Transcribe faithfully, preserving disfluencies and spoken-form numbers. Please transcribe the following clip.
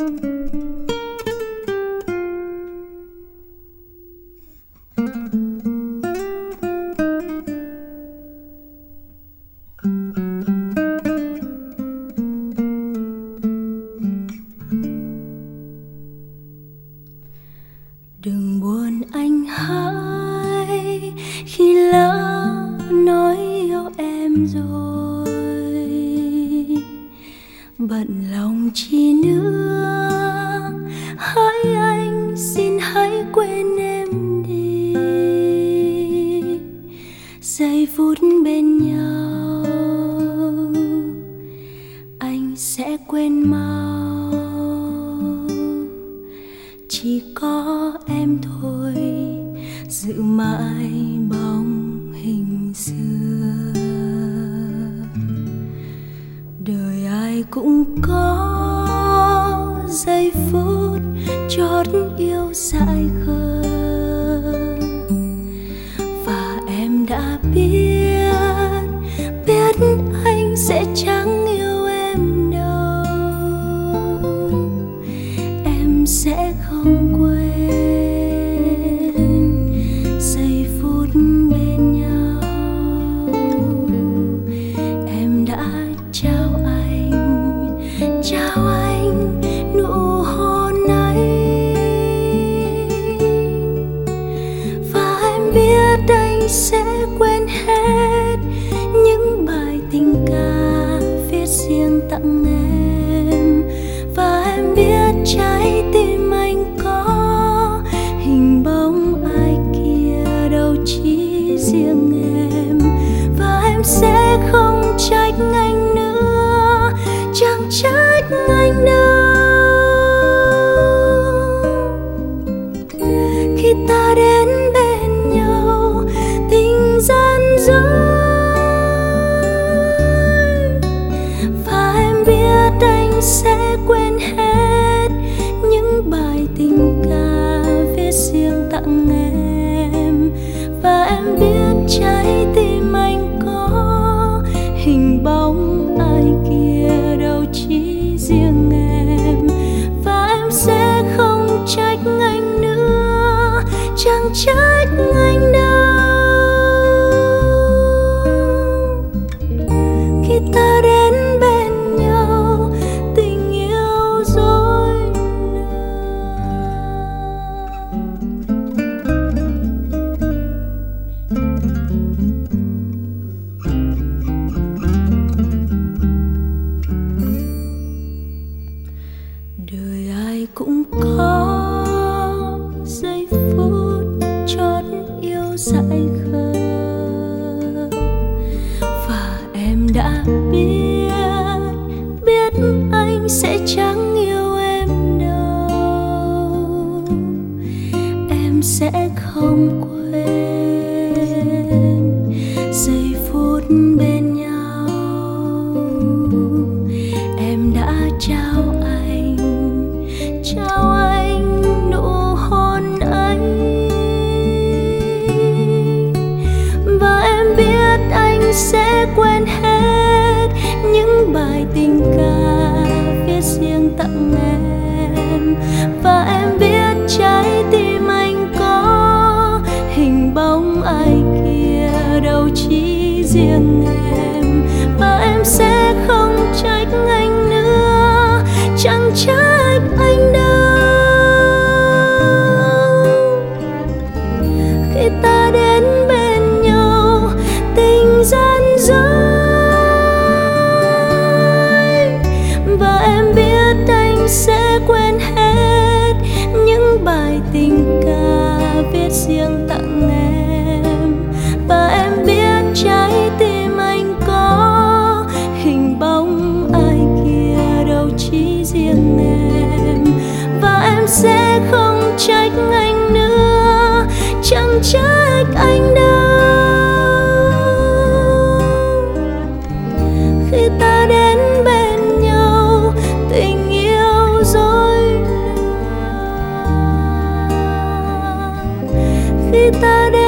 Đừng buồn anh hỡi khi lỡ nói yêu em rồi, bận lòng chi nữa. Hỡi anh xin hãy quên em đi, giây phút bên nhau anh sẽ quên mau. Chỉ có em thôi giữ mãi bóng hình xưa. Đời ai cũng có giây phút chót yêu dại khờ, và em đã biết biết anh sẽ chẳng yêu em đâu. Em sẽ không quên giây phút bên nhau. Em đã trao anh, trao anh nụ hôn ấy, và em biết anh sẽ quên hết những bài tình ca viết riêng tặng em. Và em biết trái tim anh có hình bóng ai kia, đâu chỉ riêng em. Và em sẽ không trách anh nữa, chẳng trách anh đâu. Khi ta đến bên nhau tình gian dối, và em biết anh sẽ quên hết những bài tình ca viết riêng tặng em. Và em biết trái tim anh có hình bóng ai kia, đâu chỉ riêng em. Và em sẽ không trách anh nữa, chẳng trách anh đâu. Khi ta đến bên nhau tình yêu dối đời ai cũng có giây phút chót yêu dại khờ, và em đã biết biết anh sẽ chẳng yêu em đâu. Em sẽ không quên giây phút bên nhau. Em đã trao anh, trao anh nụ hôn ấy, và em biết anh sẽ quên hết những bài tình ca viết riêng tặng em. Và em biết trái tim anh có hình bóng ai kia, đâu chỉ riêng em. Và em sẽ không trách anh nữa, chẳng trách anh đâu. Khi ta đến bên nhau tình gian dối, và em biết anh sẽ quên hết những bài tình ca viết riêng tặng em. Và em biết trái tim anh có hình bóng ai kia, đâu chỉ riêng em. Và em sẽ không trách anh nữa, chẳng trách anh đâu. Khi ta đến bên nhau tình yêu dối lừa, khi ta đến